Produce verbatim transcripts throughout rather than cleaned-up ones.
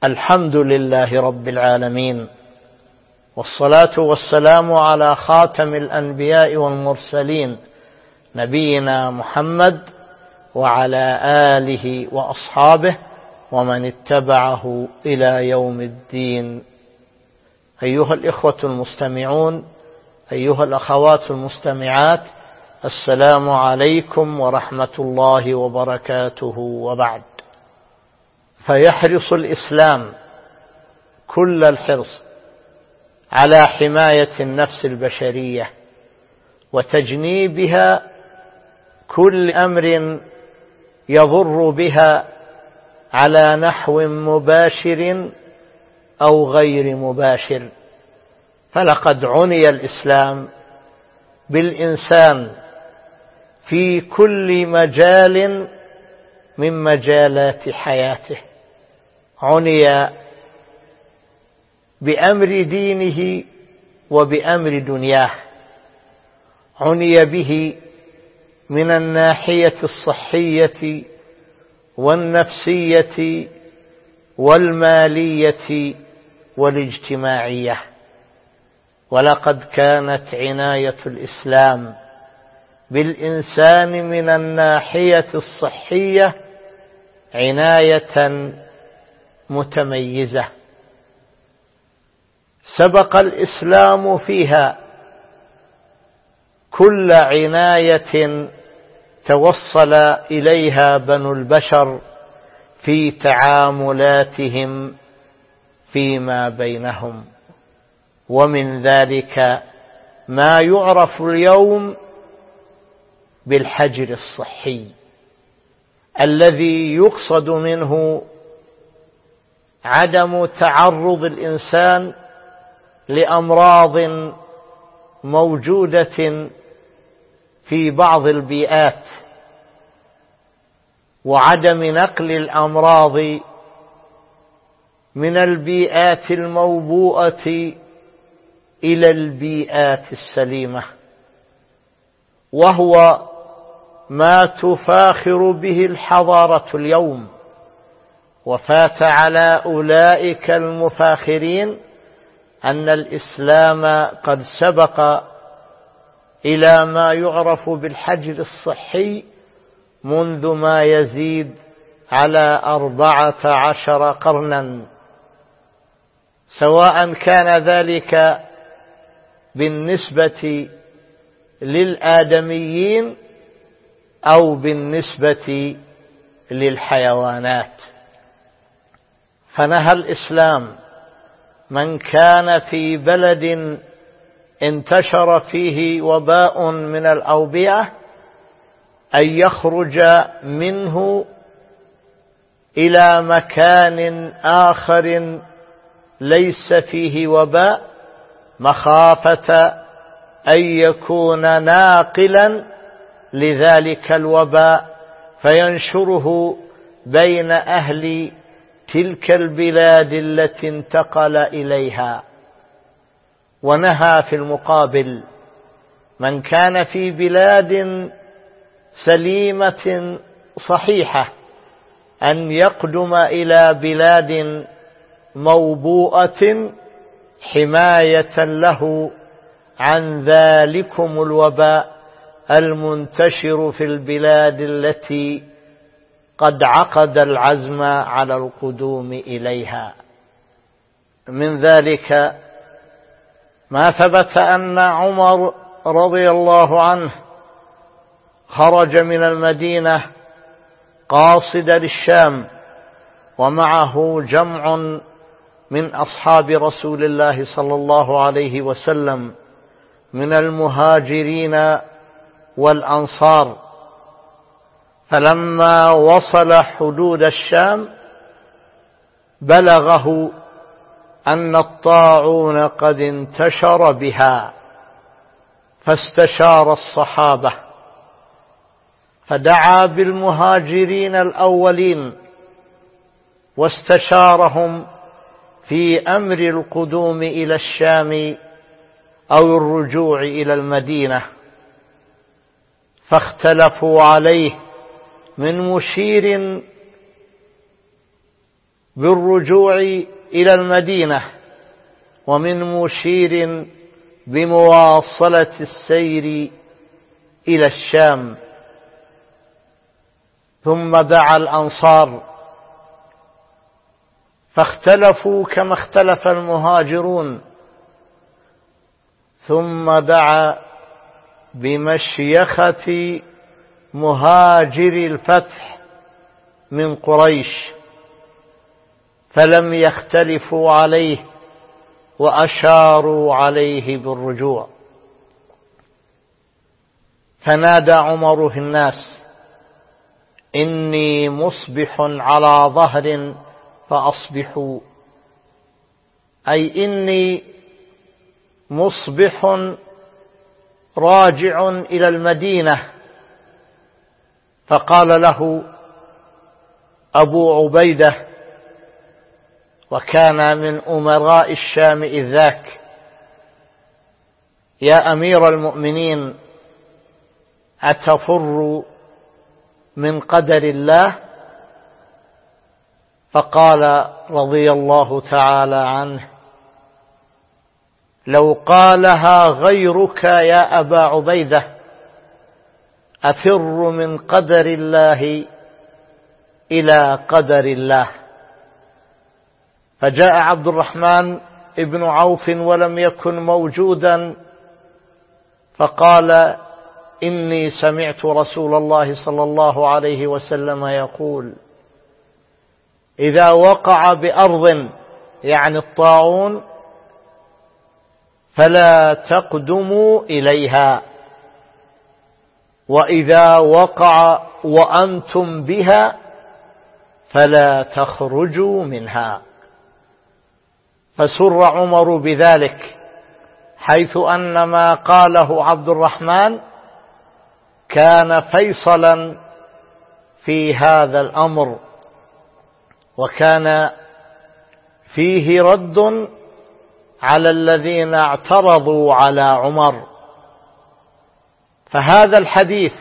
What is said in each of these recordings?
الحمد لله رب العالمين، والصلاة والسلام على خاتم الأنبياء والمرسلين نبينا محمد وعلى آله وأصحابه ومن اتبعه إلى يوم الدين. أيها الإخوة المستمعون، أيها الأخوات المستمعات، السلام عليكم ورحمة الله وبركاته، وبعد. فيحرص الإسلام كل الحرص على حماية النفس البشرية وتجنيبها كل أمر يضر بها على نحو مباشر أو غير مباشر. فلقد عني الإسلام بالإنسان في كل مجال من مجالات حياته، عني بأمر دينه وبأمر دنياه، عني به من الناحية الصحية والنفسية والمالية والاجتماعية. ولقد كانت عناية الإسلام بالإنسان من الناحية الصحية عناية متميزة، سبق الإسلام فيها كل عناية توصل إليها بنو البشر في تعاملاتهم فيما بينهم، ومن ذلك ما يعرف اليوم بالحجر الصحي، الذي يقصد منه عدم تعرض الإنسان لأمراض موجودة في بعض البيئات، وعدم نقل الأمراض من البيئات الموبوءة إلى البيئات السليمة، وهو ما تفاخر به الحضارة اليوم. وفات على أولئك المفاخرين أن الإسلام قد سبق إلى ما يعرف بالحجر الصحي منذ ما يزيد على أربعة عشر قرنا، سواء كان ذلك بالنسبة للآدميين أو بالنسبة للحيوانات. فنهى الإسلام من كان في بلد انتشر فيه وباء من الأوبئة أن يخرج منه إلى مكان آخر ليس فيه وباء، مخافة أن يكون ناقلا لذلك الوباء فينشره بين أهل تلك البلاد التي انتقل إليها. ونهى في المقابل من كان في بلاد سليمة صحيحة أن يقدم إلى بلاد موبوءة حماية له عن ذلكم الوباء المنتشر في البلاد التي قد عقد العزم على القدوم إليها. من ذلك ما ثبت أن عمر رضي الله عنه خرج من المدينة قاصد للشام، ومعه جمع من أصحاب رسول الله صلى الله عليه وسلم من المهاجرين والأنصار. فلما وصل حدود الشام بلغه أن الطاعون قد انتشر بها، فاستشار الصحابة فدعا بالمهاجرين الأولين واستشارهم في أمر القدوم إلى الشام أو الرجوع إلى المدينة، فاختلفوا عليه من مشير بالرجوع إلى المدينة، ومن مشير بمواصلة السير إلى الشام. ثم دعا الأنصار فاختلفوا كما اختلف المهاجرون، ثم دعا بمشيخة مهاجر الفتح من قريش، فلم يختلفوا عليه وأشاروا عليه بالرجوع. فنادى عمر في الناس: إني مصبح على ظهر فأصبحوا، أي إني مصبح راجع إلى المدينة. فقال له أبو عبيدة، وكان من أمراء الشام إذ ذاك: يا أمير المؤمنين، أتفر من قدر الله؟ فقال رضي الله تعالى عنه: لو قالها غيرك يا أبا عبيدة أفر من قدر الله إلى قدر الله. فجاء عبد الرحمن ابن عوف ولم يكن موجودا، فقال: إني سمعت رسول الله صلى الله عليه وسلم يقول: إذا وقع بأرض، يعني الطاعون، فلا تقدموا إليها، وإذا وقع وأنتم بها فلا تخرجوا منها. فسر عمر بذلك، حيث أن ما قاله عبد الرحمن كان فيصلا في هذا الأمر، وكان فيه رد على الذين اعترضوا على عمر. فهذا الحديث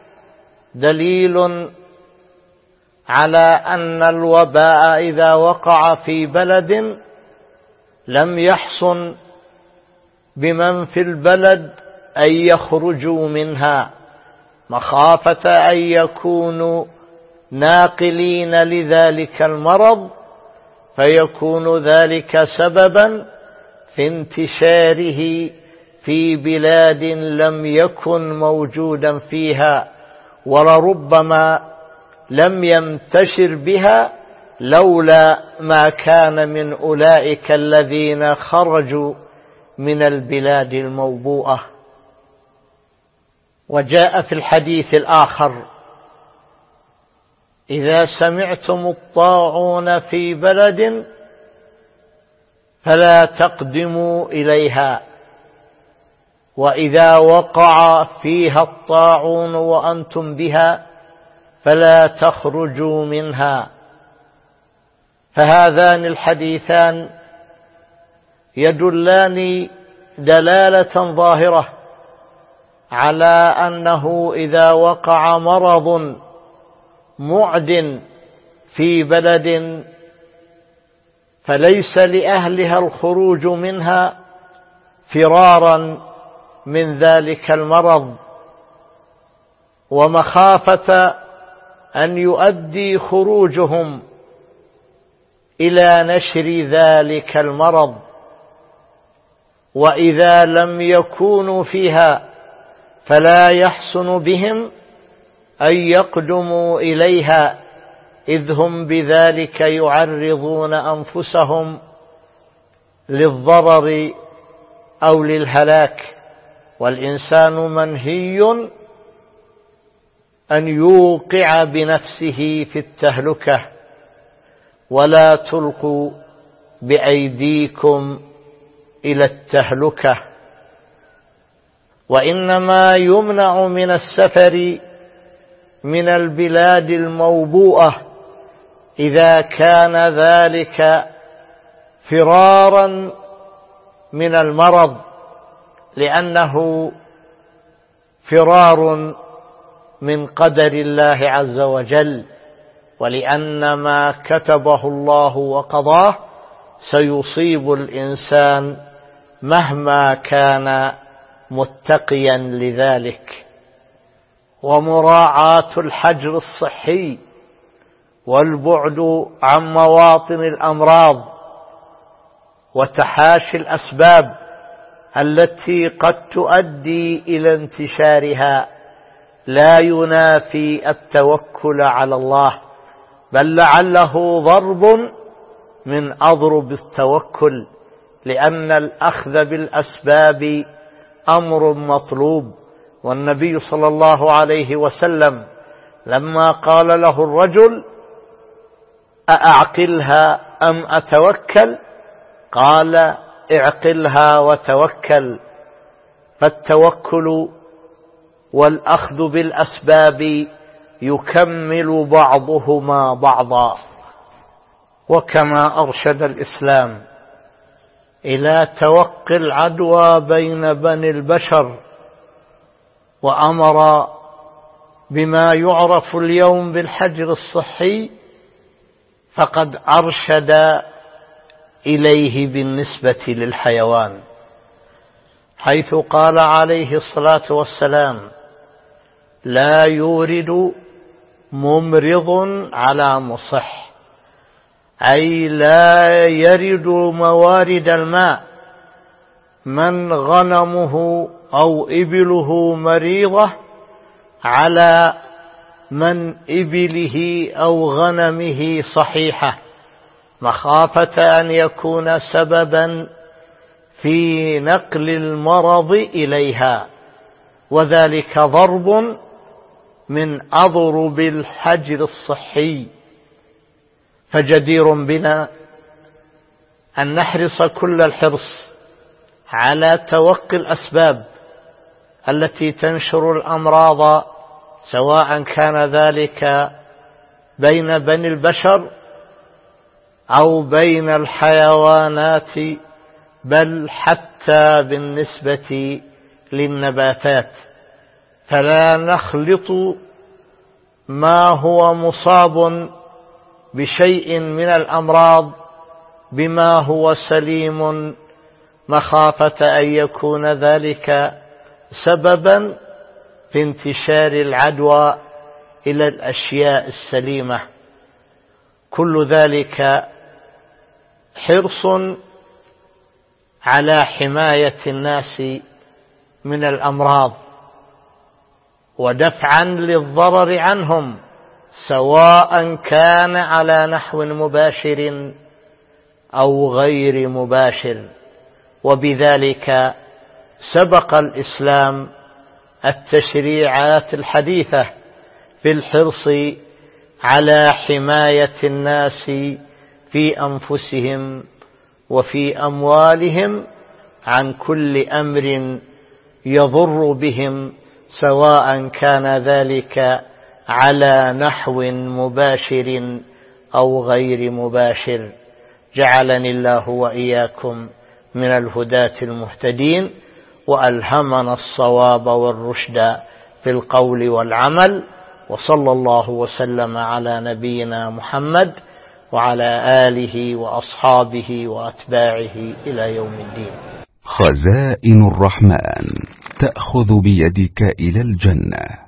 دليل على أن الوباء إذا وقع في بلد لم يحصن بمن في البلد أن يخرجوا منها، مخافة أن يكونوا ناقلين لذلك المرض، فيكون ذلك سببا في انتشاره في بلاد لم يكن موجودا فيها، ولربما لم ينتشر بها لولا ما كان من أولئك الذين خرجوا من البلاد الموبوءة. وجاء في الحديث الآخر: إذا سمعتم الطاعون في بلد فلا تقدموا إليها، وإذا وقع فيها الطاعون وأنتم بها فلا تخرجوا منها. فهذان الحديثان يدلان دلالة ظاهرة على أنه إذا وقع مرض معد في بلد فليس لأهلها الخروج منها فرارا من ذلك المرض، ومخافة أن يؤدي خروجهم إلى نشر ذلك المرض. وإذا لم يكونوا فيها فلا يحسن بهم أن يقدموا إليها، إذ هم بذلك يعرضون أنفسهم للضرر أو للهلاك، والإنسان منهي أن يوقع بنفسه في التهلكة. ولا تلقوا بأيديكم إلى التهلكة. وإنما يمنع من السفر من البلاد الموبوءة إذا كان ذلك فرارا من المرض، لأنه فرار من قدر الله عز وجل. ولأن ما كتبه الله وقضاه سيصيب الإنسان مهما كان متقيا لذلك. ومراعاة الحجر الصحي والبعد عن مواطن الأمراض وتحاشي الأسباب التي قد تؤدي إلى انتشارها لا ينافي التوكل على الله، بل لعله ضرب من أضرب التوكل، لأن الأخذ بالأسباب أمر مطلوب. والنبي صلى الله عليه وسلم لما قال له الرجل أأعقلها أم أتوكل، قال اعقلها وتوكل. فالتوكل والأخذ بالأسباب يكمل بعضهما بعضا. وكما أرشد الإسلام إلى توقي العدوى بين بني البشر وأمر بما يعرف اليوم بالحجر الصحي، فقد أرشد إليه بالنسبة للحيوان، حيث قال عليه الصلاة والسلام: لا يورد ممرض على مصح، أي لا يرد موارد الماء من غنمه أو إبله مريضة على من إبله أو غنمه صحيحة، مخافة أن يكون سببا في نقل المرض إليها، وذلك ضرب من أضرب الحجر الصحي. فجدير بنا أن نحرص كل الحرص على توقي الأسباب التي تنشر الأمراض، سواء كان ذلك بين بني البشر أو بين الحيوانات، بل حتى بالنسبة للنباتات، فلا نخلط ما هو مصاب بشيء من الأمراض بما هو سليم، مخافة أن يكون ذلك سببا في انتشار العدوى إلى الأشياء السليمة. كل ذلك حرص على حماية الناس من الأمراض ودفعا للضرر عنهم، سواء كان على نحو مباشر أو غير مباشر. وبذلك سبق الإسلام التشريعات الحديثة في الحرص على حماية الناس في أنفسهم وفي أموالهم عن كل أمر يضر بهم، سواء كان ذلك على نحو مباشر أو غير مباشر. جعلني الله وإياكم من الهداة المهتدين، وألهمنا الصواب والرشد في القول والعمل، وصلى الله وسلم على نبينا محمد وعلى آله وأصحابه وأتباعه إلى يوم الدين. خزائن الرحمن تأخذ بيدك إلى الجنة.